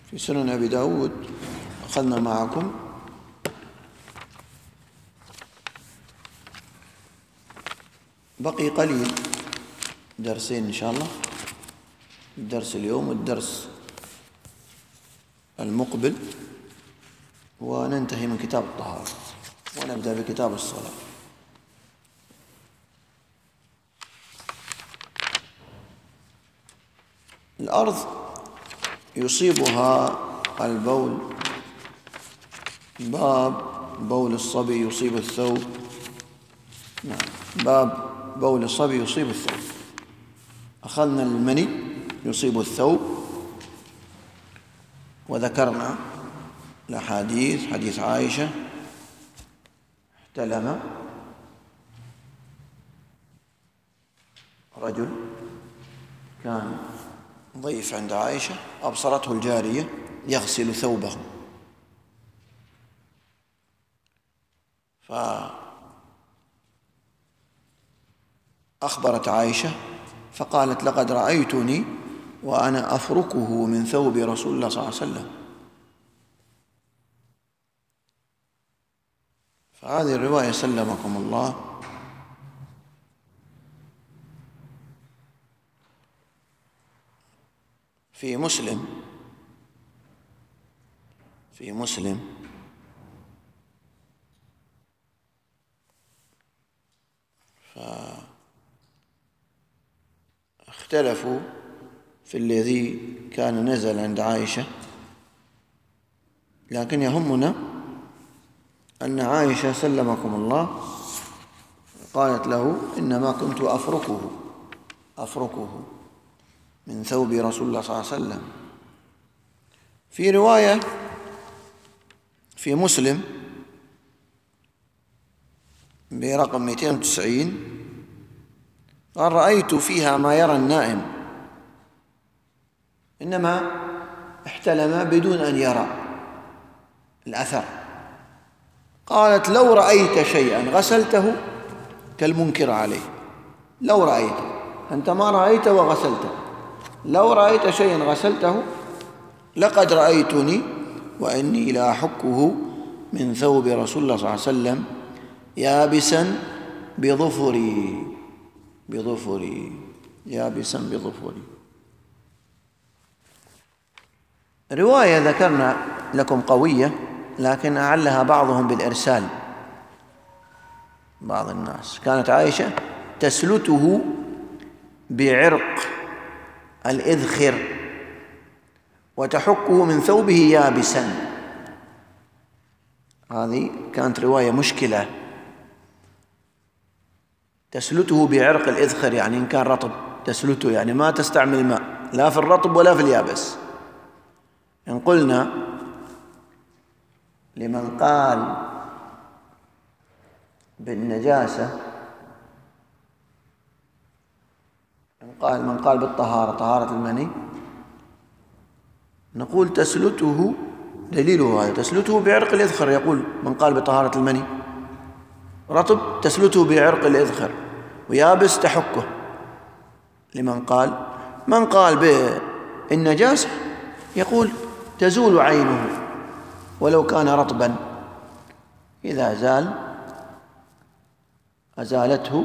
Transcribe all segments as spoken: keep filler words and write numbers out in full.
في سنن أبي داود أخذنا معكم بقي قليل، درسين إن شاء الله، الدرس اليوم والدرس المقبل، وننتهي من كتاب الطهارة ونبدأ بكتاب الصلاة. الأرض يصيبها البول، باب بول الصبي يصيب الثوب. نعم، باب بول الصبي يصيب الثوب. أخذنا المني يصيب الثوب، وذكرنا الأحاديث، حديث عائشة احتلم رجل كان ضيف عند عائشة، أبصرته الجارية يغسل ثوبه، فأخبرت عائشة فقالت: لقد رأيتني وأنا أفركه من ثوب رسول الله صلى الله عليه وسلم. فهذه الرواية سلمكم الله في مسلم في مسلم فاختلفوا في الذي كان نزل عند عائشة، لكن يهمنا أن عائشة سلمكم الله قالت له: إنما كنت أفركه أفركه من ثوب رسول الله صلى الله عليه وسلم. في رواية في مسلم برقم مئتين وتسعين قال: رأيت فيها ما يرى النائم، إنما احتلم بدون أن يرى الأثر. قالت: لو رأيت شيئا غسلته كالمنكر عليه. لو رأيت، أنت ما رأيت وغسلته، لو رأيت شيئا غسلته لقد رأيتني وإني لا أحكه من ثوب رسول الله صلى الله عليه وسلم يابسا بظفري بظفري يابسا بظفري. رواية ذكرنا لكم قوية، لكن أعلها بعضهم بالإرسال. بعض الناس كانت عائشة تسلته بعرق الإذخر وتحكه من ثوبه يابسا. هذه كانت رواية مشكلة. تسلته بعرق الإذخر يعني إن كان رطب، تسلته يعني ما تستعمل ماء لا في الرطب ولا في اليابس. إن قلنا لمن قال بالنجاسة، من قال من قال بالطهارة، طهارة المني، نقول تسلته، دليله هذا، تسلته بعرق الإذخر. يقول من قال بطهارة المني رطب تسلته بعرق الإذخر، ويابس تحكه. لمن قال من قال بالنجاسة يقول تزول عينه ولو كان رطبا، إذا زال أزالته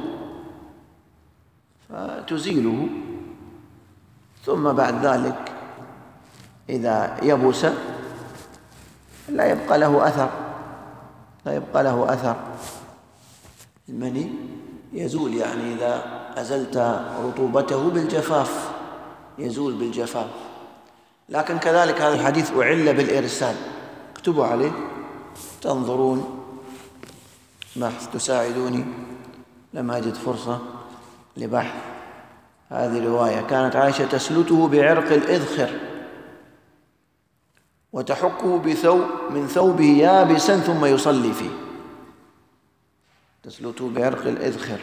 فتزيله، ثم بعد ذلك إذا يبس لا يبقى له أثر لا يبقى له أثر المني يزول، يعني إذا أزلت رطوبته بالجفاف يزول بالجفاف. لكن كذلك هذا الحديث أعل بالإرسال، اكتبوا عليه تنظرون بحث تساعدوني لما أجد فرصة لبحث هذه الرواية. كانت عائشة تسلته بعرق الإذخر وتحكه بثوب من ثوبه يابسا ثم يصلي فيه. تسلته بعرق الإذخر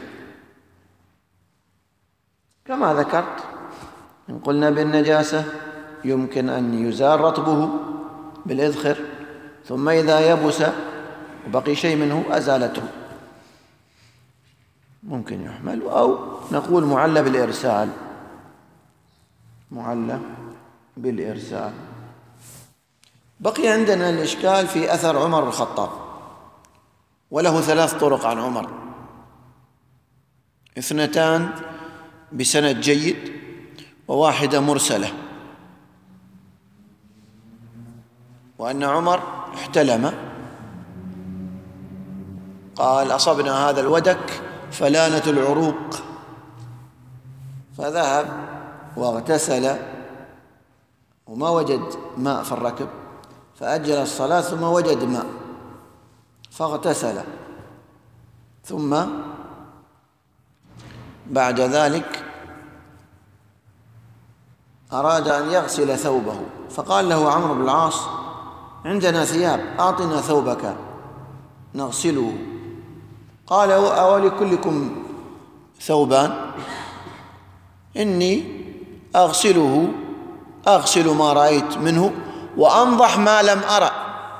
كما ذكرت. إن قلنا بالنجاسة يمكن أن يزال رطبه بالإذخر، ثم إذا يبس وبقي شيء منه أزالته، ممكن يحمل. أو نقول معلى بالإرسال، معلى بالإرسال. بقي عندنا الإشكال في أثر عمر الخطاب، وله ثلاث طرق عن عمر، اثنتان بسند جيد وواحدة مرسلة، وأن عمر احتلم قال أصبنا هذا الودك فلانة العروق، فذهب واغتسل وما وجد ماء في الركب، فأجل الصلاة ثم وجد ماء فاغتسل، ثم بعد ذلك أراد أن يغسل ثوبه، فقال له عمرو بن العاص عندنا ثياب أعطنا ثوبك نغسله. قال أولكلكم ثوبان؟ إني أغسله أغسل ما رأيت منه وأنضح ما لم أرى.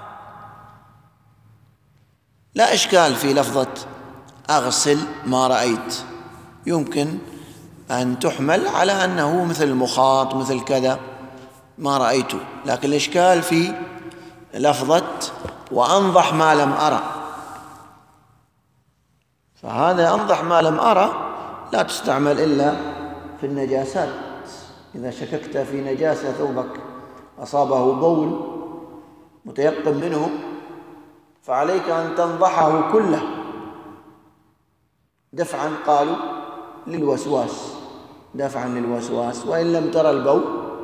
لا إشكال في لفظة أغسل ما رأيت، يمكن أن تحمل على أنه مثل المخاط مثل كذا ما رأيته، لكن الإشكال في لفظة وأنضح ما لم أرى، فهذا أنضح ما لم أرى لا تستعمل إلا في النجاسات. إذا شككت في نجاسة ثوبك أصابه بول متيقن منه فعليك أن تنضحه كله دفعا، قالوا للوسواس، دفعا للوسواس، وإن لم ترى البول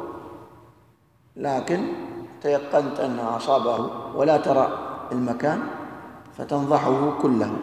لكن تيقنت أن أصابه ولا ترى المكان فتنضحه كله.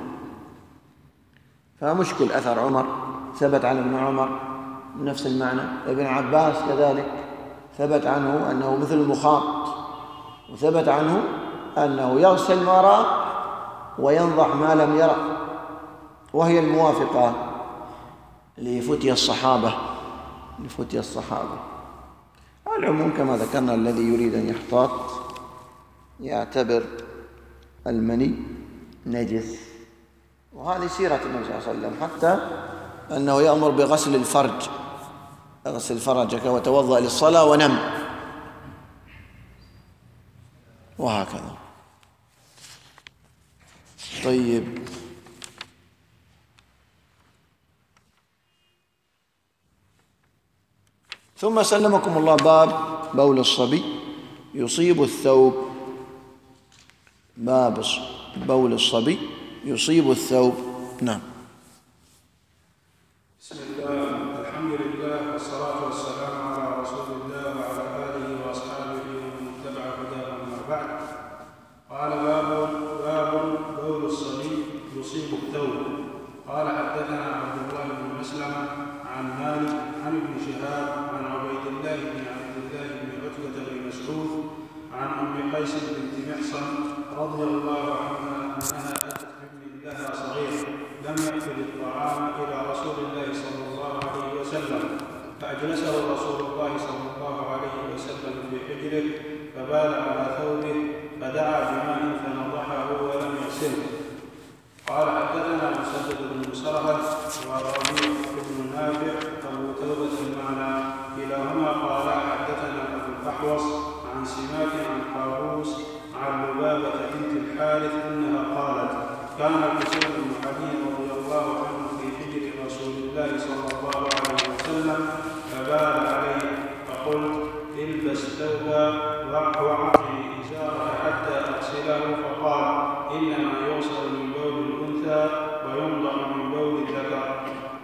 فمشكل أثر عمر ثبت عن ابن عمر نفس المعنى، ابن عباس كذلك ثبت عنه أنه مثل المخاط، وثبت عنه أنه يغسل ما رأى وينضح ما لم يرى، وهي الموافقة لفتية الصحابة لفتية الصحابة. على العموم كما ذكرنا الذي يريد أن يحتاط يعتبر المني نجس، وهذه سيرة النبي صلى الله عليه وسلم، حتى أنه يأمر بغسل الفرج، اغسل فرجك وتوضأ للصلاة ونم، وهكذا. طيب، ثم سلمكم الله باب بول الصبي يصيب الثوب، باب بول الصبي يصيب الثوب. نعم. بسم الله، الحمد لله، والصلاة والسلام على رسول الله وعلى آله وأصحابه ومن اتبع هداه، أما بعد. قال باب باب بول الصبي يصيب الثوب. قال حدثنا عبد الله بن مسلمة عن مالك عن ابن شهاب عن عبيد الله بن عبد الله بن عتبة بن مسعود عن أم قيس بنت محصن رضي الله عنها أنها أتت بابن لها صغير لم يأكل الطعام إلى رسول الله صلى الله عليه وسلم، فأجلسه رسول الله صلى الله عليه وسلم في حجره فبال على ثوبه فدعا بماء فنضحه ولم يغسله. قال حدثنا مسدد بن مسرهد وربيع بن نافع أبو توبة المعنى كلاهما قال حدثنا أبو الأحوص عن سماك عن قابوس عن لبابة بنت الحارث أنها قالت كان الحسين بن علي رضي الله عنه في حجر رسول الله صلى الله عليه وسلم فبال عليه، فقلت البس ثوبا واعطني إزارك حتى أغسله، فقال إنما يغسل من بول الأنثى وينضح من بول الذكر.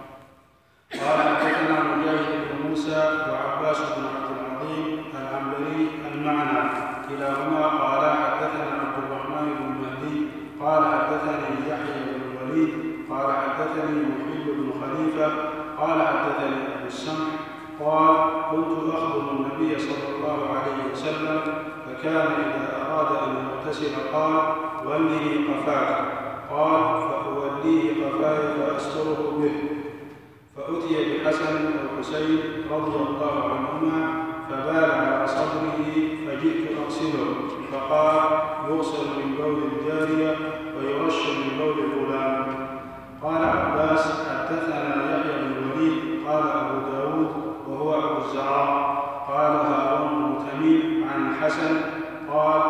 قال حدثنا مجاهد بن موسى وعباس بن عبد العظيم العنبري المعنى كلاهما قال حدثنا عبد الرحمن بن مهدي قال حدثني يحيى بن الوليد قال حدثني محيي بن خليفة قال حدثني أبو السمح قال كنت أخبر النبي صلى الله عليه وسلم فكان إذا أراد أن يغتسل قال ولي قفاك، قال فأوليه قفاي فأستره به. فأتي بحسن والحسين رضي الله عنهما فبال على صدره فجئت أغسله، فقال يغسل من بول الجارية ويرش من بول الغلام. قال عباس حدثنا يحيى بن الوليد قال أبو داود وهو أبو الزراع قال هارون بن تميم عن الحسن قال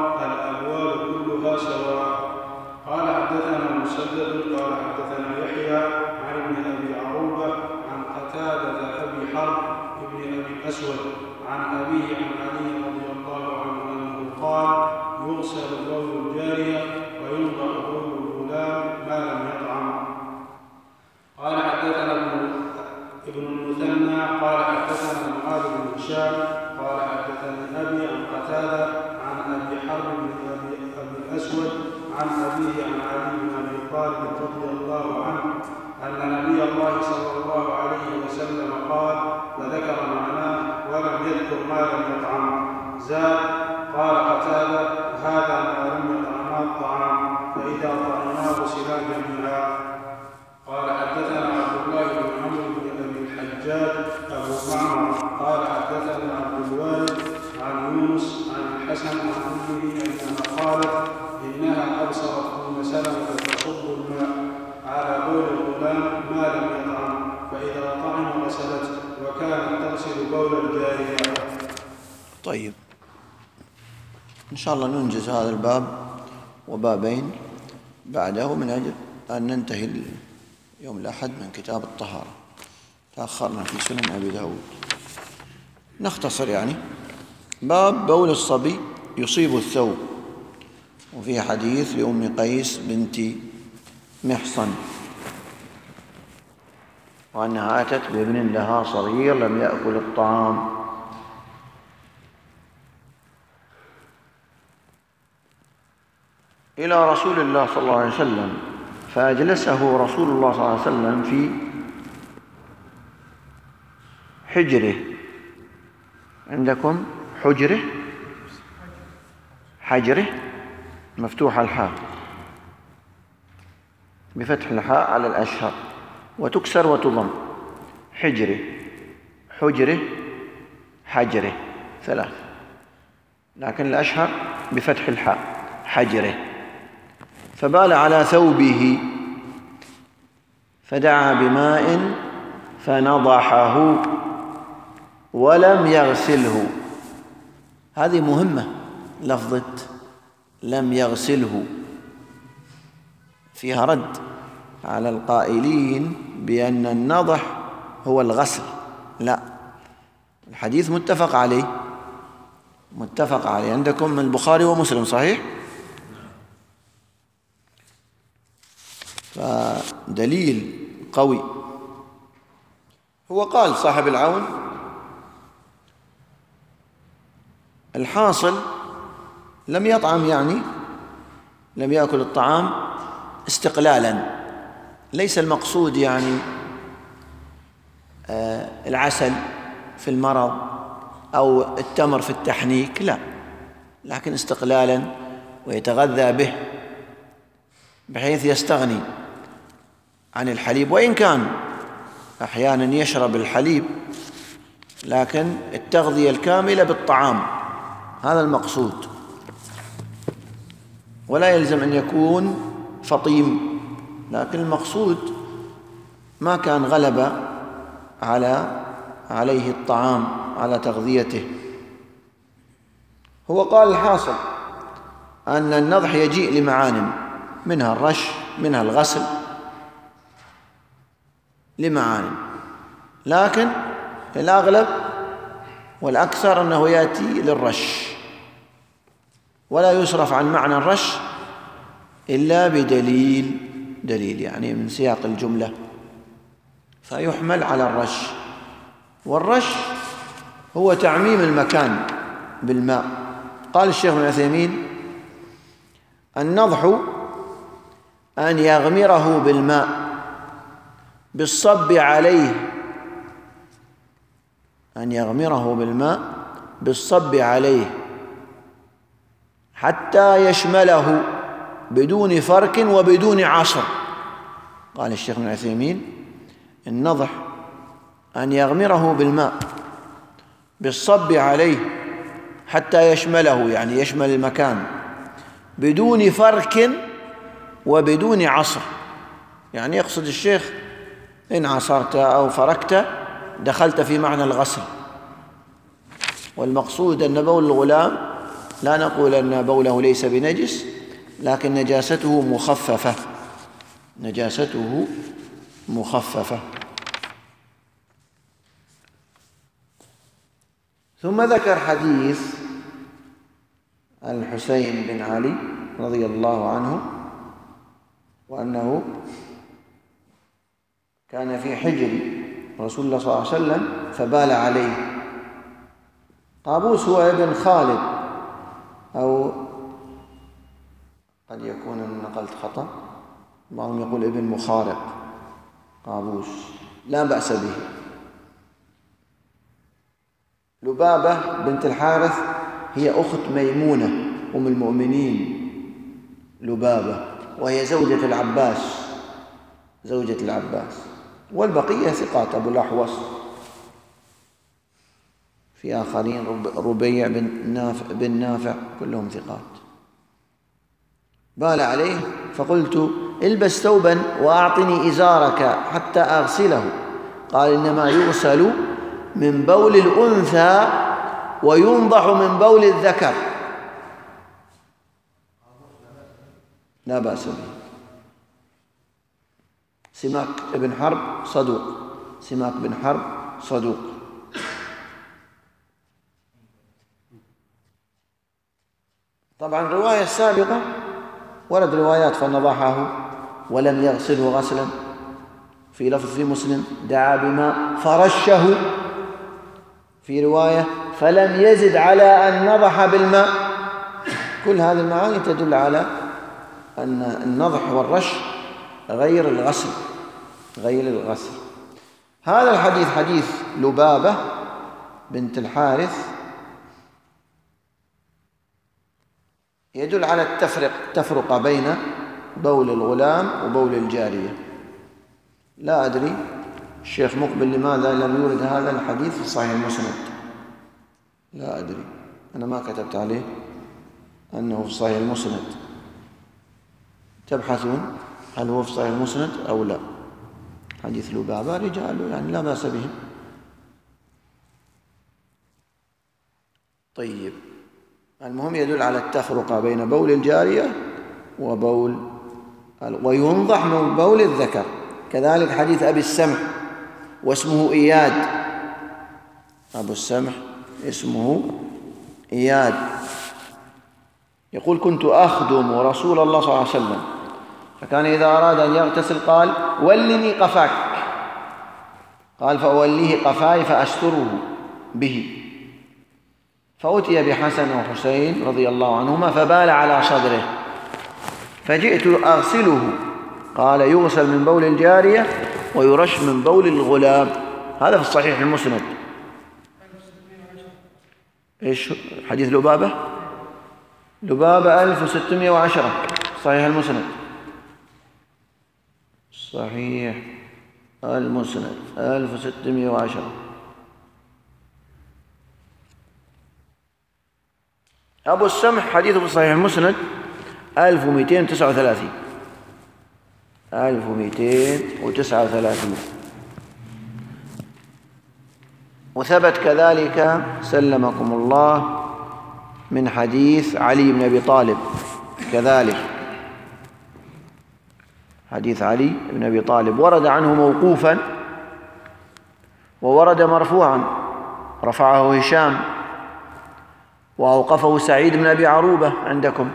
الأسود عن أبيه عن علي رضي الله عنه أنه قال: يغسل بول الجارية وينضح بول الغلام ما لم يطعم. قال حدثنا ابن المثنى قال حدثنا معاذ بن هشام قال حدثني أبي عن قتادة عن أبي حرب بن أبي الأسود عن أبيه عن علي بن أبي طالب رضي الله عنه أن نبي الله صلى الله عليه وسلم قال، فذكر معناه ولم يذكر ما لم يطعم. زاد قال قتادة: هذا ما لم يطعما الطعام، فإذا طعمناه سلا جميعا. قال حدثنا عبد الله بن عمرو بن أبي الحجاج أبو معمر قال حدثنا عبد الوارث عن يونس عن الحسن عن أمه أنها قالت: إنها أبصرت أم سلمة تصب الماء على بول الغلام ما لم يطعم، فإذا طعم غسلته، وكانت تغسل بول الجارية. طيب، إن شاء الله ننجز هذا الباب وبابين بعده من أجل أن ننتهي يوم الأحد من كتاب الطهارة. تأخرنا في سنن أبي داود. نختصر يعني. باب بول الصبي يصيب الثوب، وفيه حديث لأم قيس بنت محصن وأنها أتت بابن لها صغير لم يأكل الطعام، إلى رسول الله صلى الله عليه وسلم، فأجلسه رسول الله صلى الله عليه وسلم في حجره. عندكم حجره، حجره مفتوح الحاء بفتح الحاء على الأشهر وتكسر وتضم. حجره، حجره، حجره، ثلاث، لكن الأشهر بفتح الحاء حجره. فبال على ثوبه فدعا بماء فنضحه ولم يغسله. هذه مهمة، لفظة لم يغسله فيها رد على القائلين بأن النضح هو الغسل. لا، الحديث متفق عليه، متفق عليه عندكم من البخاري ومسلم، صحيح؟ فدليل قوي. هو قال صاحب العون: الحاصل لم يطعم، يعني لم يأكل الطعام استقلالا، ليس المقصود يعني آه العسل في المرض أو التمر في التحنيك، لا، لكن استقلالا ويتغذى به بحيث يستغني عن الحليب، وإن كان أحيانا يشرب الحليب، لكن التغذية الكاملة بالطعام، هذا المقصود. ولا يلزم أن يكون فطيم، لكن المقصود ما كان غلب على عليه الطعام على تغذيته. هو قال الحاصل أن النضح يجيء لمعان، منها الرش، منها الغسل، لمعان، لكن الأغلب والأكثر أنه يأتي للرش، ولا يصرف عن معنى الرش إلا بدليل، دليل يعني من سياق الجملة، فيحمل على الرش. والرش هو تعميم المكان بالماء. قال الشيخ ابن عثيمين: النضح أن يغمره بالماء بالصب عليه، أن يغمره بالماء بالصب عليه حتى يشمله بدون فرك وبدون عصر. قال الشيخ ابن عثيمين: النضح أن يغمره بالماء بالصب عليه حتى يشمله، يعني يشمل المكان، بدون فرك وبدون عصر. يعني يقصد الشيخ إن عصرت أو فركت دخلت في معنى الغسل. والمقصود أن بول الغلام لا نقول أن بوله ليس بنجس، لكن نجاسته مخففة، نجاسته مخففة. ثم ذكر حديث الحسين بن علي رضي الله عنه، وأنه كان في حجر رسول الله صلى الله عليه وسلم فبال عليه. قابوس هو ابن خالد، أو قد يكون نقلت خطأ، بعضهم يقول ابن مخارق. قابوس لا بأس به. لبابة بنت الحارث هي أخت ميمونة أم المؤمنين لبابة، وهي زوجة العباس زوجة العباس والبقية ثقات. أبو الأحوص، في آخرين ربيع بن نافع, بن نافع كلهم ثقات. بال عليه فقلت البس ثوبا وأعطني إزارك حتى أغسله. قال إنما يغسل من بول الأنثى وينضح من بول الذكر، لا بأس به. سماك بن حرب صدوق سماك بن حرب صدوق. طبعا الرواية السابقة ورد روايات فنضحه ولم يغسله غسلا، في لفظ في مسلم دعا بماء فرشه، في رواية فلم يزد على أن نضح بالماء. كل هذه المعاني تدل على أن النضح والرش غير الغسل غير الغسل. هذا الحديث حديث لبابة بنت الحارث يدل على التفرق التفرقة بين بول الغلام وبول الجارية. لا أدري الشيخ مقبل لماذا لم يورد هذا الحديث في صحيح المسند، لا أدري، أنا ما كتبت عليه أنه في صحيح المسند. تبحثون هل هو في صحيح المسند أو لا. حديث لبابة رجال يعني لا بأس بهم. طيب، المهم يدل على التفرقة بين بول الجارية وبول وينضح من بول الذكر. كذلك حديث أبي السمح واسمه إياد، أبو السمح اسمه إياد، يقول كنت أخدم رسول الله صلى الله عليه وسلم، فكان إذا أراد أن يغتسل قال ولني قفاك، قال فأوليه قفاي فأستره به. فأتي بحسن وحسين رضي الله عنهما فبال على صدره، فجئت أغسله، قال يغسل من بول الجارية ويرش من بول الغلام. هذا في الصحيح المسند. إيش حديث لبابة؟ لبابة ألف وستمائة وعشرة صحيح المسند. صحيح المسند ألف وستمائة وعشرة. أبو السمح حديثه في صحيح المسند ألف ومئتين وتسعة وثلاثين ألف ومئتين وتسعة وثلاثين. وثبت كذلك سلمكم الله من حديث علي بن أبي طالب، كذلك حديث علي بن أبي طالب ورد عنه موقوفا وورد مرفوعا، رفعه هشام وأوقفه سعيد بن أبي عروبة عندكم،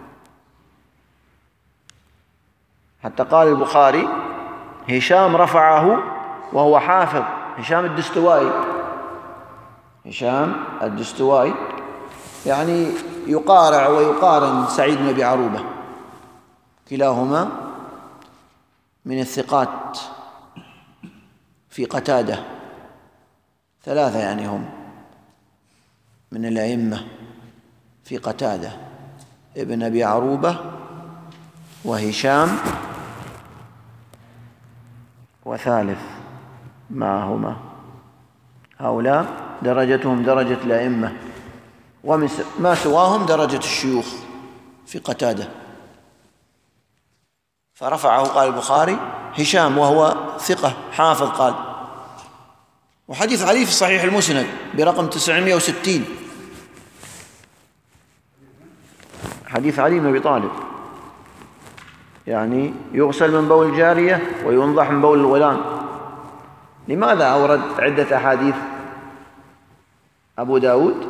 حتى قال البخاري هشام رفعه وهو حافظ، هشام الدستوائي هشام الدستوائي يعني يقارع ويقارن سعيد بن أبي عروبة، كلاهما من الثقات في قتادة، ثلاثة يعني هم من الأئمة في قتادة، ابن أبي عروبة وهشام وثالث معهما. هؤلاء درجتهم درجة الأئمة، وما سواهم درجة الشيوخ في قتادة. فرفعه قال البخاري هشام وهو ثقة حافظ قال. وحديث علي في صحيح المسند برقم تسعمائة وستين، حديث علي بن أبي طالب يعني يغسل من بول الجارية وينضح من بول الغلام. لماذا أورد عدة أحاديث؟ أبو داود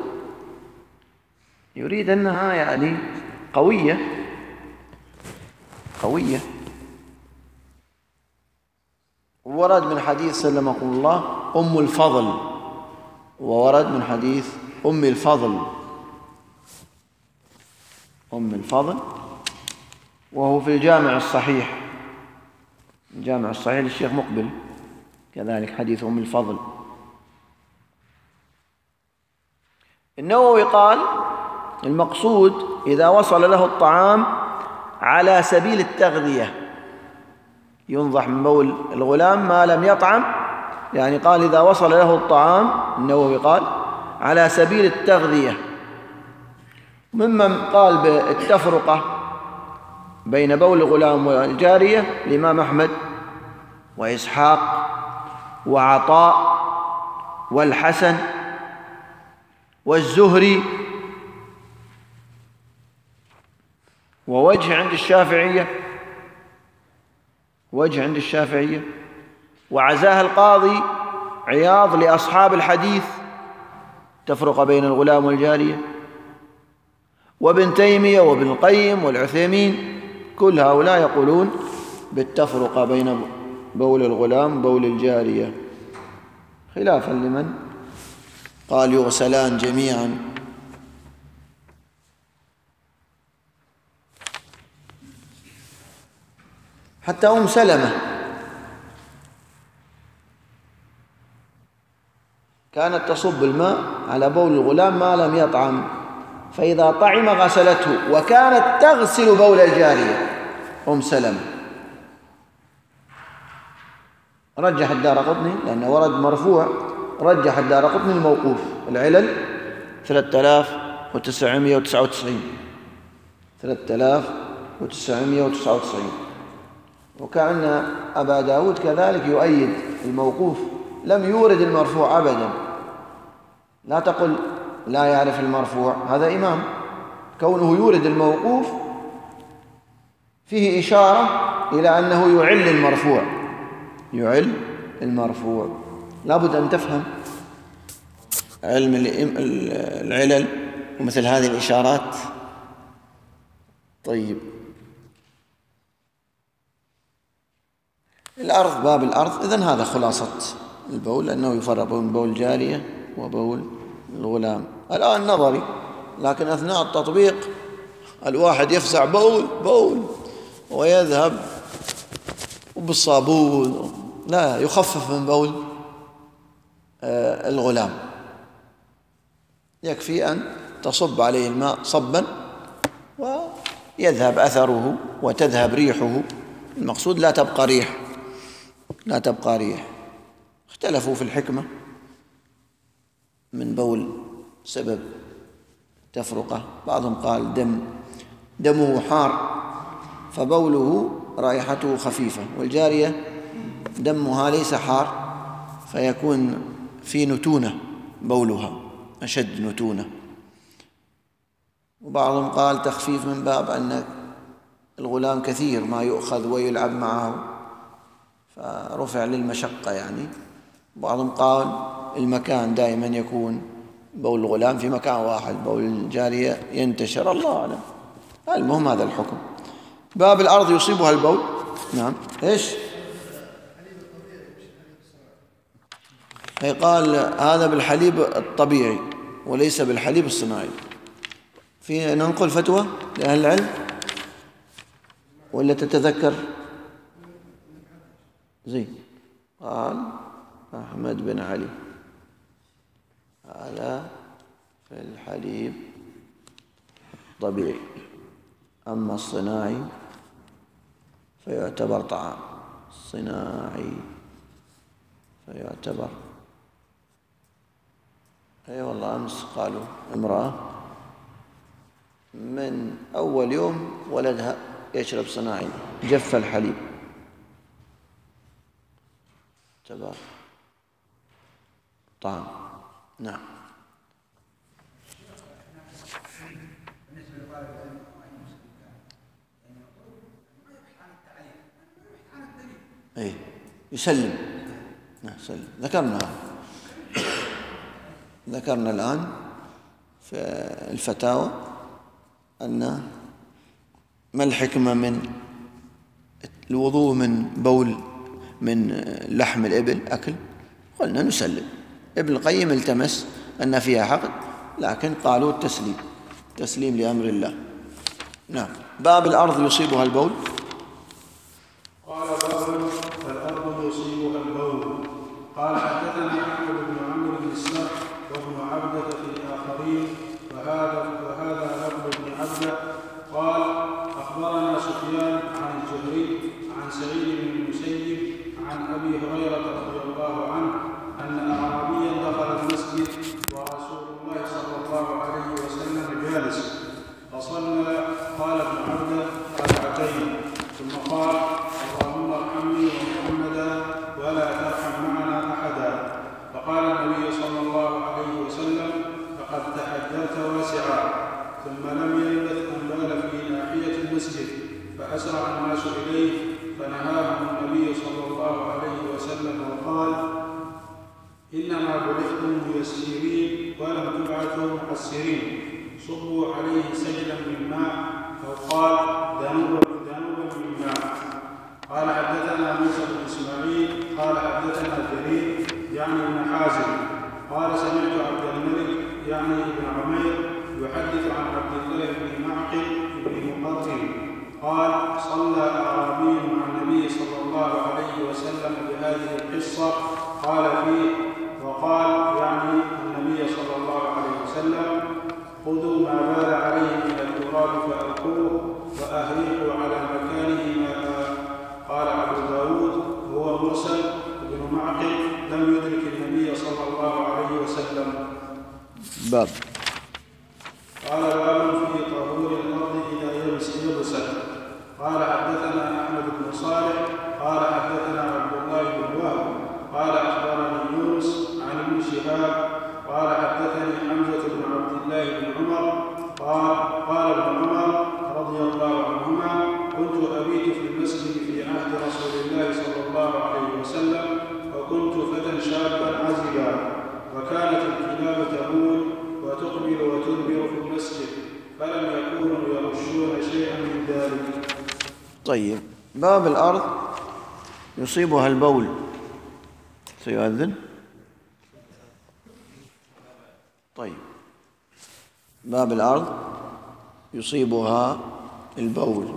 يريد أنها يعني قوية قوية. ورد من حديث سلمكم الله أم الفضل، وورد من حديث أم الفضل أم الفضل وهو في الجامع الصحيح، الجامع الصحيح للشيخ مقبل كذلك حديث أم الفضل. النووي قال المقصود إذا وصل له الطعام على سبيل التغذية، ينضح من بول الغلام ما لم يطعم، يعني قال إذا وصل له الطعام، النووي قال على سبيل التغذية. ممن قال بالتفرقة بين بول الغلام والجارية الإمام أحمد وإسحاق وعطاء والحسن والزهري، ووجه عند الشافعية وجه عند الشافعية وعزاها القاضي عياض لأصحاب الحديث تفرق بين الغلام والجارية، وابن تيمية وابن القيم والعثيمين كل هؤلاء يقولون بالتفرقة بين بول الغلام وبول الجارية، خلافا لمن قال يغسلان جميعا. حتى أم سلمة كانت تصب الماء على بول الغلام ما لم يطعم، فإذا طعم غسلته، وكانت تغسل بول الجارية أم سلمة. رجح الدارقطني لأنه ورد مرفوع، رجح الدارقطني الموقوف. العلل ثلاثة آلاف وتسعمائة وتسعة وتسعين ثلاثة آلاف وتسعمائة وتسعة وتسعين. وكأن أبا داود كذلك يؤيد الموقوف، لم يورد المرفوع أبدا. لا تقل لا يعرف المرفوع، هذا إمام. كونه يورد الموقوف فيه إشارة إلى أنه يعل المرفوع يعل المرفوع. لابد أن تفهم علم العلل ومثل هذه الإشارات. طيب، الأرض، باب الأرض، إذن هذا خلاصة البول، لأنه يفرق بين بول الجارية وبول الغلام. الآن نظري، لكن أثناء التطبيق الواحد يفزع بول بول ويذهب بالصابون، لا، يخفف من بول الغلام. يكفي أن تصب عليه الماء صبا ويذهب أثره وتذهب ريحه. المقصود لا تبقى ريح لا تبقى ريح. اختلفوا في الحكمة من بول سبب تفرقة. بعضهم قال دم دمه حار فبوله رائحته خفيفة، والجارية دمها ليس حار فيكون في نتونة، بولها أشد نتونة. وبعضهم قال تخفيف من باب أن الغلام كثير ما يؤخذ ويلعب معه فرفع للمشقة يعني. بعضهم قال المكان دائما يكون بول الغلام في مكان واحد، بول الجارية ينتشر، الله أعلم. المهم هذا الحكم. باب الأرض يصيبها البول. نعم، إيش؟ قال هذا بالحليب الطبيعي وليس بالحليب الصناعي. في ننقل فتوى لأهل العلم ولا تتذكر؟ زين. قال أحمد بن علي هذا في الحليب طبيعي، أما الصناعي فيعتبر طعام. الصناعي فيعتبر اي أيوة والله. أمس قالوا امرأة من أول يوم ولدها يشرب صناعي، جف الحليب، يعتبر طعام. نعم. اي يسلم. نعم، سلم، ذكرنا. ذكرنا الآن في الفتاوى أن ما الحكمة من الوضوء من بول من لحم الإبل أكل؟ قلنا نسلم. ابن القيم التمس أن فيها حقد، لكن قالوا التسليم تسليم لأمر الله. نعم. باب الأرض يصيبها البول. قال باب الأرض يصيبها البول. قال حدثنا أحمد بن عمرو بن السرح وابن عبدة في الآخرين، وهذا وهذا لفظ ابن عبدة. قال أخبرنا سفيان عن الزهري عن سعيد بن المسيب عن أبي هريرة رضي الله عنه أن أعرابيا دخل المسجد ورسول الله صلى الله عليه وسلم جالس فصلى. قال ابن عبدة ركعتين ثم قال اللهم ارحمني ومحمدا ولا ترحم معنا أحدا. فقال النبي صلى الله عليه وسلم فقد تحدثت واسعا. ثم لم يلبث أن بال في ناحية المسجد فأسرع الناس إليه فنهاهم النبي صلى الله عليه وسلم وقال إنما بعثتم ميسرين ولم تبعثوا مقصرين، صبوا عليه سجلا من ماء أو قال ذنوبا من ماء. قال حدثنا موسى بن إسماعيل قال حدثنا جرير يعني ابن حازم قال سمعت عبد الملك يعني ابن عمير يحدث عن عبد الله بن معقل بن مقرن قال صلى أعرابي مع النبي صلى الله عليه وسلم بهذه القصة قال فيه وقال يعني النبي صلى الله عليه وسلم خذوا ما بال عليه من التراب فألقوه وأهريقوا على مكانه ماء. قال أبو داود هو مرسل بن معقل لم يدرك النبي صلى الله عليه وسلم. باب. قال باب في طهور الأرض إذا يبست. قال حدثنا أحمد بن صالح قال حدثنا عبد الله بن وهب قال أخبرني يونس عن ابن شهاب قال حدثني حمزة بن عبد الله بن عمر قال قال ابن عمر رضي الله عنهما كنت أبيت في المسجد في عهد رسول الله صلى الله عليه وسلم وكنت فتى شابا عزبا وكانت الكلاب تبول وتقبل وتدبر في المسجد فلم يكونوا يغشون شيئا من ذلك. طيب. باب الأرض يصيبها البول. سيؤذن. طيب. باب الأرض يصيبها البول.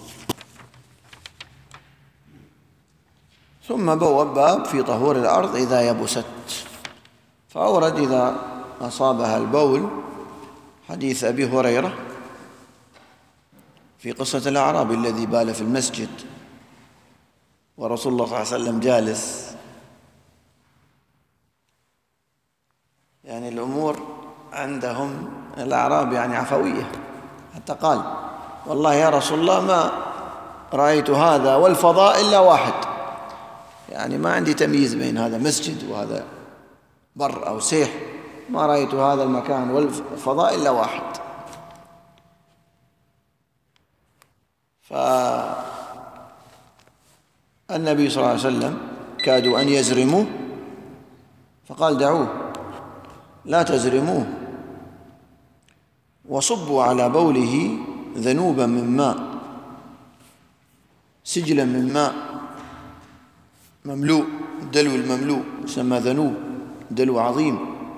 ثم بوب باب في طهور الأرض إذا يبست، فأورد إذا أصابها البول حديث أبي هريرة في قصة الأعرابي الذي بال في المسجد ورسول الله صلى الله عليه وسلم جالس. يعني الأمور عندهم الأعراب يعني عفوية، حتى قال والله يا رسول الله ما رأيت هذا والفضاء إلا واحد، يعني ما عندي تمييز بين هذا مسجد وهذا بر أو سيح، ما رأيت هذا المكان والفضاء إلا واحد. فالنبي صلى الله عليه وسلم كادوا أن يزرموه فقال دعوه لا تزرموه وصبوا على بوله ذنوبا من ماء، سجلا من ماء مملوء، دلو المملوء يسمى ذنوب، دلو عظيم.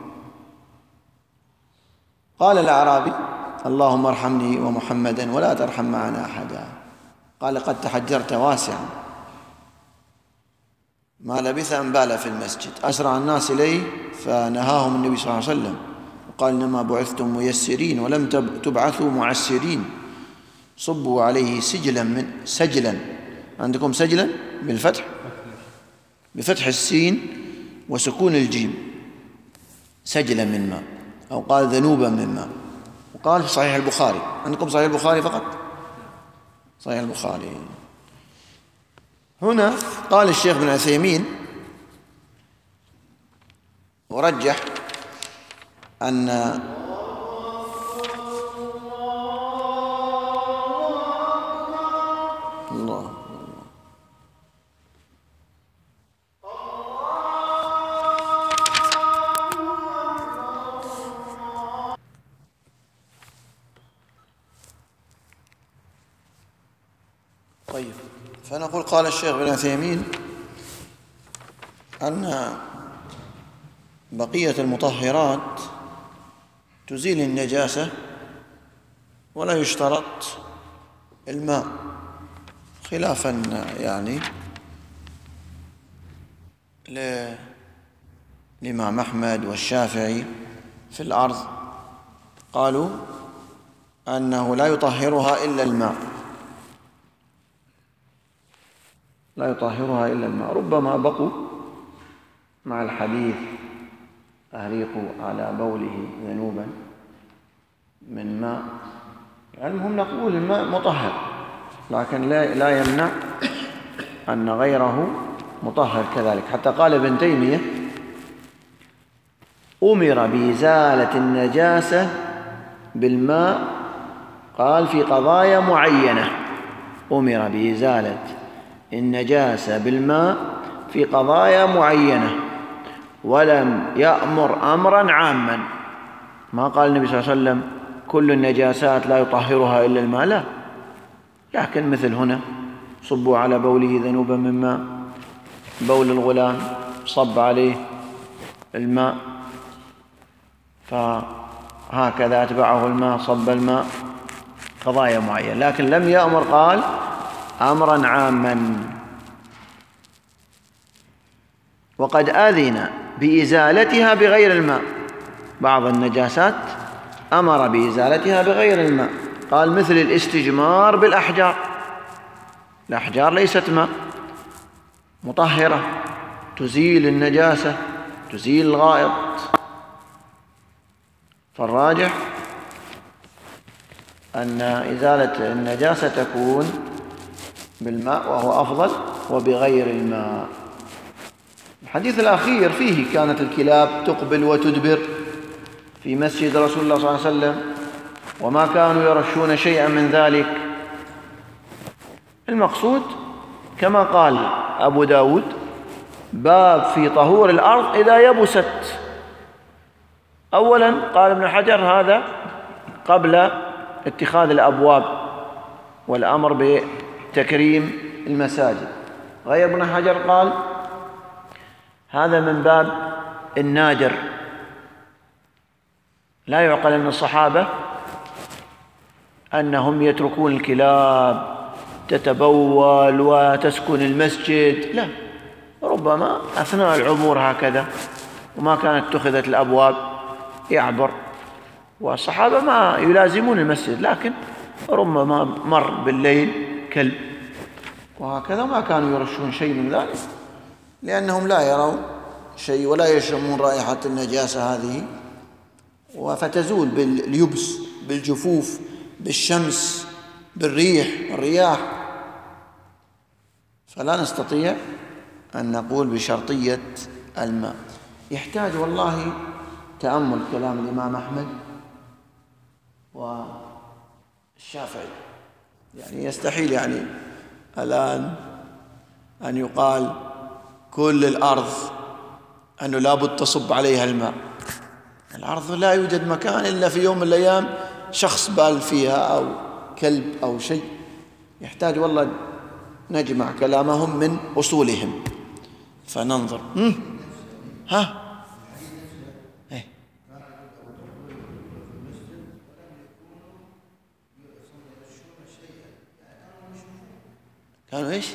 قال الأعرابي اللهم ارحمني ومحمدا ولا ترحم معنا أحدا. قال قد تحجرت واسعا. ما لبث أن بال في المسجد، أسرع الناس إليه فنهاهم النبي صلى الله عليه وسلم وقال إنما بعثتم ميسرين ولم تبعثوا معسرين، صبوا عليه سجلا من سجلا، عندكم سجلا بالفتح بفتح السين وسكون الجيم، سجلا من ماء، أو قال ذنوبا من ماء. وقال في صحيح البخاري، عندكم صحيح البخاري فقط؟ صحيح البخاري. هنا قال الشيخ بن عثيمين ورجح أن الله طيب، فنقول قال الشيخ ابن عثيمين أن بقية المطهرات تزيل النجاسة ولا يشترط الماء، خلافا يعني للإمام أحمد والشافعي في الأرض، قالوا أنه لا يطهرها إلا الماء، لا يطهرها إلا الماء. ربما بقوا مع الحديث أهريقوا على بوله ذنوبا من ماء، المهم نقول الماء مطهر، لكن لا لا يمنع أن غيره مطهر كذلك. حتى قال ابن تيمية: أمر بإزالة النجاسة بالماء، قال في قضايا معينة، أمر بإزالة النجاسة بالماء في قضايا معينة، ولم يأمر أمرا عاما. ما قال النبي صلى الله عليه وسلم كل النجاسات لا يطهرها إلا الماء، لا، لكن مثل هنا صبوا على بوله ذنوبا من ماء، بول الغلام صب عليه الماء فهكذا أتبعه الماء صب الماء، قضايا معينة، لكن لم يأمر قال أمرا عاما. وقد أذن بإزالتها بغير الماء، بعض النجاسات أمر بإزالتها بغير الماء، قال مثل الاستجمار بالأحجار، الأحجار ليست ماء، مطهرة، تزيل النجاسة، تزيل الغائط. فالراجح أن إزالة النجاسة تكون بالماء وهو أفضل، وبغير الماء. الحديث الأخير فيه كانت الكلاب تقبل وتدبر في مسجد رسول الله صلى الله عليه وسلم وما كانوا يرشون شيئا من ذلك. المقصود كما قال أبو داود: باب في طهور الأرض إذا يبست. أولا قال ابن حجر هذا قبل اتخاذ الأبواب والأمر بتكريم المساجد. غير ابن حجر قال هذا من باب النادر، لا يعقل أن الصحابة أنهم يتركون الكلاب تتبول وتسكن المسجد، لا، ربما أثناء العبور هكذا، وما كانت اتخذت الأبواب يعبر، والصحابة ما يلازمون المسجد، لكن ربما مر بالليل كلب وهكذا، ما كانوا يرشون شيء من ذلك، لأنهم لا يرون شيء ولا يشمون رائحة النجاسة هذه، فتزول باليبس، بالجفوف، بالشمس، بالريح، الرياح. فلا نستطيع أن نقول بشرطية الماء. يحتاج والله تأمل كلام الإمام أحمد والشافعي، يعني يستحيل يعني الآن أن يقال كل الأرض أنه لابد تصب عليها الماء. الأرض لا يوجد مكان إلا في يوم من الأيام شخص بال فيها أو كلب أو شيء. يحتاج والله نجمع كلامهم من أصولهم فننظر. هم؟ ها إيه؟ كانوا إيش؟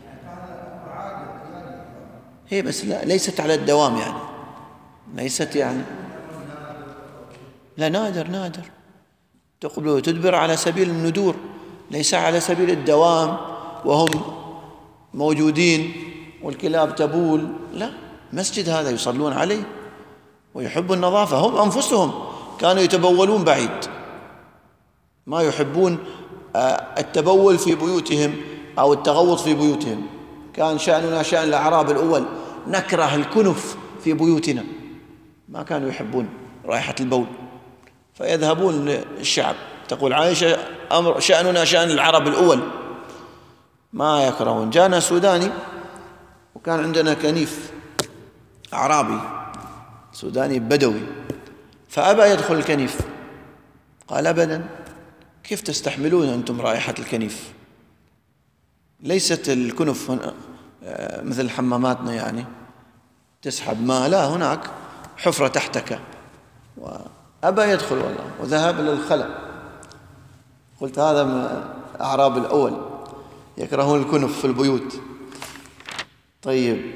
هي بس لا، ليست على الدوام، يعني ليست يعني لا، نادر نادر تقبل وتدبر على سبيل الندور، ليس على سبيل الدوام وهم موجودين والكلاب تبول، لا، مسجد هذا يصلون عليه ويحبوا النظافة. هم أنفسهم كانوا يتبولون بعيد، ما يحبون التبول في بيوتهم أو التغوط في بيوتهم. كان شأننا شأن الأعراب الأول، نكره الكنف في بيوتنا، ما كانوا يحبون رائحة البول، فيذهبون للشعب. تقول عائشة أمر شأننا شأن العرب الأول، ما يكرهون. جانا سوداني وكان عندنا كنيف أعرابي سوداني بدوي، فأبى يدخل الكنيف، قال أبدا، كيف تستحملون أنتم رائحة الكنيف؟ ليست الكنف مثل حماماتنا يعني تسحب ماء، لا، هناك حفرة تحتك. وأبى يدخل والله وذهب للخلاء. قلت هذا من أعراب الأول يكرهون الكنف في البيوت. طيب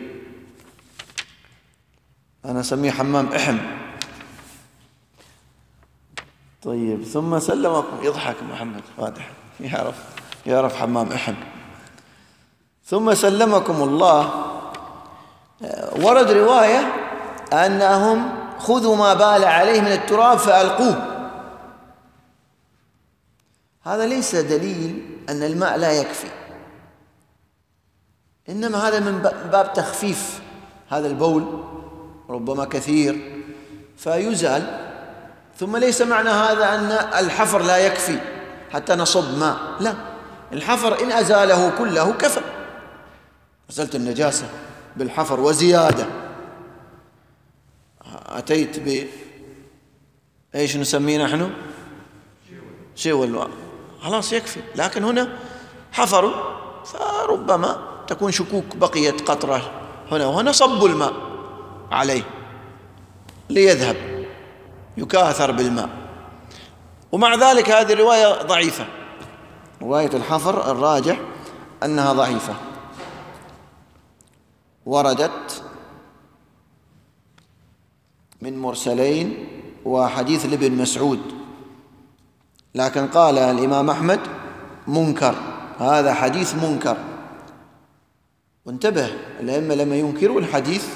أنا أسميه حمام إحم. طيب ثم سلمكم، يضحك محمد فاتح يعرف يعرف حمام إحم. ثم سلمكم الله. ورد رواية أنهم خذوا ما بال عليه من التراب فألقوه. هذا ليس دليل أن الماء لا يكفي، إنما هذا من باب تخفيف هذا البول، ربما كثير فيزال. ثم ليس معنى هذا أن الحفر لا يكفي حتى نصب ماء، لا، الحفر إن أزاله كله كفى. أزلت النجاسة بالحفر وزيادة، أتيت ب إيش نسميه نحن؟ شول، خلاص يكفي. لكن هنا حفروا فربما تكون شكوك، بقيت قطرة هنا وهنا، صبوا الماء عليه ليذهب يكاثر بالماء. ومع ذلك هذه الرواية ضعيفة، رواية الحفر الراجح أنها ضعيفة. وردت من مرسلين وحديث لابن مسعود، لكن قال الإمام أحمد منكر، هذا حديث منكر. وانتبه، الأئمة لما ينكروا الحديث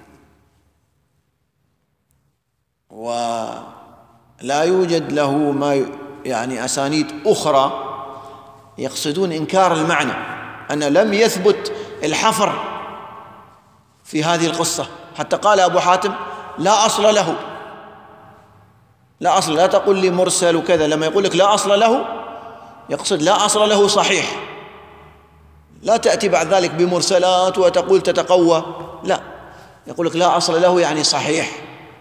ولا يوجد له ما يعني أسانيد أخرى، يقصدون إنكار المعنى، أن لم يثبت الحفر في هذه القصة. حتى قال أبو حاتم لا أصل له، لا أصل، لا تقول لي مرسل وكذا، لما يقول لك لا أصل له يقصد لا أصل له صحيح. لا تأتي بعد ذلك بمرسلات وتقول تتقوى، لا، يقول لك لا أصل له يعني صحيح.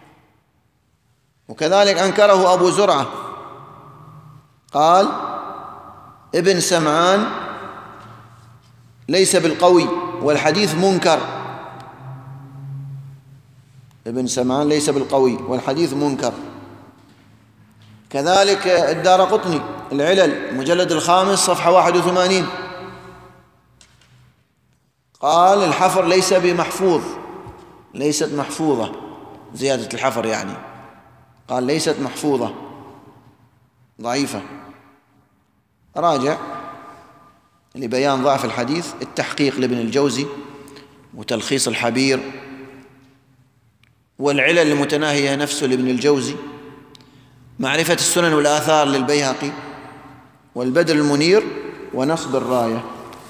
وكذلك أنكره أبو زرعة، قال ابن سمعان ليس بالقوي والحديث منكر، ابن سمعان ليس بالقوي والحديث منكر. كذلك الدارقطني العلل مجلد الخامس صفحة واحد وثمانين قال الحفر ليس بمحفوظ، ليست محفوظة، زيادة الحفر يعني، قال ليست محفوظة، ضعيفة. راجع لبيان ضعف الحديث التحقيق لابن الجوزي وتلخيص الحبير، والعلل المتناهية نفسه لابن الجوزي، معرفة السنن والآثار للبيهقي، والبدر المنير، ونصب الراية.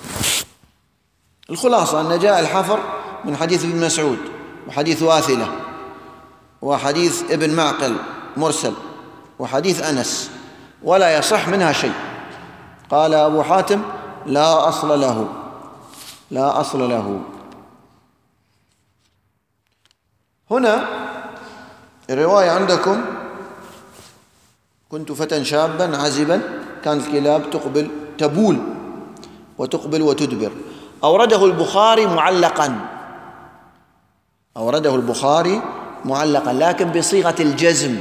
الخلاصة أن جاء الحفر من حديث ابن مسعود وحديث واثلة وحديث ابن معقل مرسل وحديث أنس، ولا يصح منها شيء. قال أبو حاتم لا أصل له، لا أصل له. هنا الرواية عندكم كنت فتى شابا عزبا كانت الكلاب تقبل تبول وتقبل وتدبر. أورده البخاري معلقا، أورده البخاري معلقا لكن بصيغة الجزم،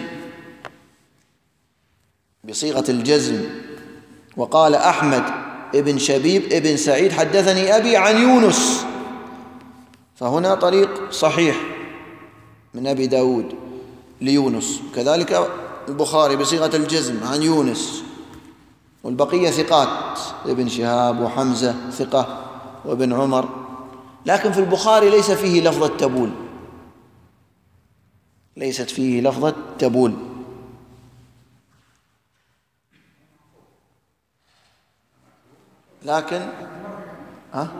بصيغة الجزم. وقال أحمد ابن شبيب ابن سعيد حدثني أبي عن يونس، فهنا طريق صحيح من أبي داود ليونس. كذلك البخاري بصيغة الجزم عن يونس، والبقية ثقات، ابن شهاب وحمزة ثقة وابن عمر. لكن في البخاري ليس فيه لفظة تبول، ليست فيه لفظة تبول. لكن ها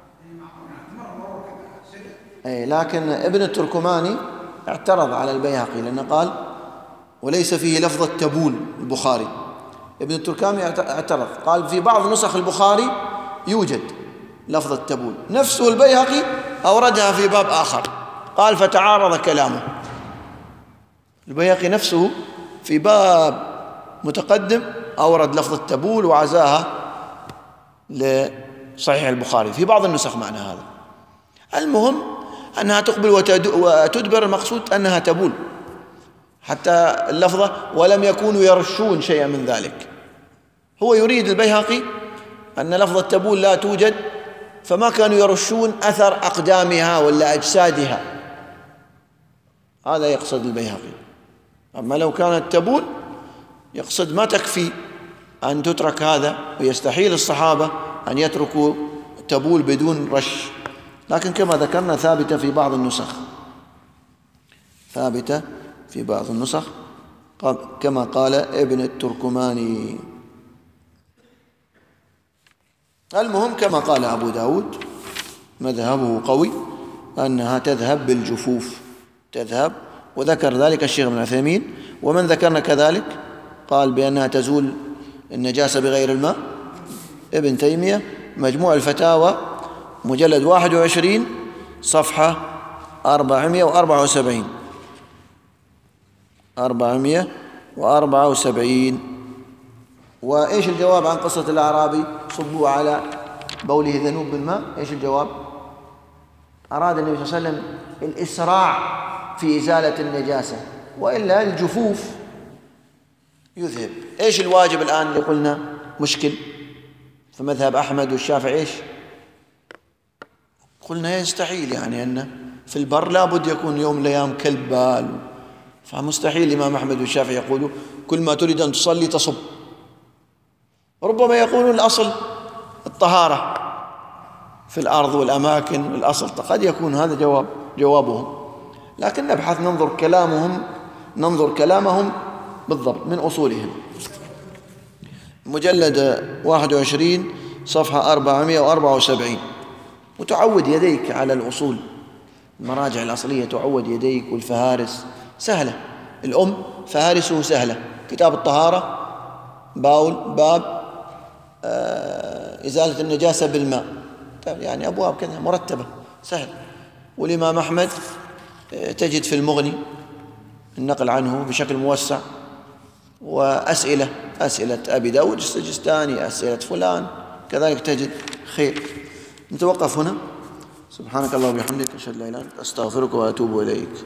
أي لكن ابن التركماني اعترض على البيهقي لأنه قال وليس فيه لفظة تبول البخاري. ابن التركماني اعترض، قال في بعض نسخ البخاري يوجد لفظة تبول، نفسه البيهقي أوردها في باب آخر، قال فتعارض كلامه. البيهقي نفسه في باب متقدم أورد لفظة تبول وعزاها صحيح البخاري، في بعض النسخ معنى هذا. المهم أنها تقبل وتدبر، المقصود أنها تبول، حتى اللفظة ولم يكونوا يرشون شيئا من ذلك. هو يريد البيهقي أن لفظة تبول لا توجد، فما كانوا يرشون أثر أقدامها ولا أجسادها، هذا يقصد البيهقي. أما لو كانت تبول يقصد ما تكفي أن تترك هذا، ويستحيل الصحابة أن يتركوا تبول بدون رش، لكن كما ذكرنا ثابتة في بعض النسخ، ثابتة في بعض النسخ كما قال ابن التركماني. المهم كما قال أبو داود مذهبه قوي أنها تذهب بالجفوف، تذهب، وذكر ذلك الشيخ ابن عثيمين. ومن ذكرنا كذلك قال بأنها تزول النجاسة بغير الماء ابن تيمية، مجموع الفتاوى مجلد واحد وعشرين صفحة أربعمائة وأربعة وسبعين أربعمائة وأربعة وسبعين. وإيش الجواب عن قصة الأعرابي صبوا على بوله ذنوب بالماء؟ إيش الجواب؟ أراد النبي صلى الله عليه وسلم الإسراع في إزالة النجاسة، وإلا الجفوف يذهب. إيش الواجب الآن اللي قلنا مشكل في مذهب أحمد والشافعي؟ إيش قلنا؟ يستحيل يعني أن في البر لابد يكون يوم من الأيام كلب بال، فمستحيل الإمام أحمد والشافعي يقولوا كل ما تريد أن تصلي تصب. ربما يقولون الأصل الطهارة في الأرض والأماكن، الأصل قد يكون هذا جواب جوابهم، لكن نبحث ننظر كلامهم ننظر كلامهم بالضبط من أصولهم. مجلد واحد وعشرين صفحة أربعمائة وأربعة وسبعين. وتعود يديك على الأصول، المراجع الأصلية تعود يديك، والفهارس سهلة، الأم فهارسه سهلة، كتاب الطهارة باول باب آه إزالة النجاسة بالماء، يعني أبواب كذا مرتبة سهل. والإمام أحمد آه تجد في المغني النقل عنه بشكل موسع، وأسئلة أسئلة أبي داود السجستاني، أسئلة فلان كذلك تجد خير. نتوقف هنا. سبحانك اللهم وبحمدك أشهد أن لا إله إلا أنت أستغفرك وأتوب إليك.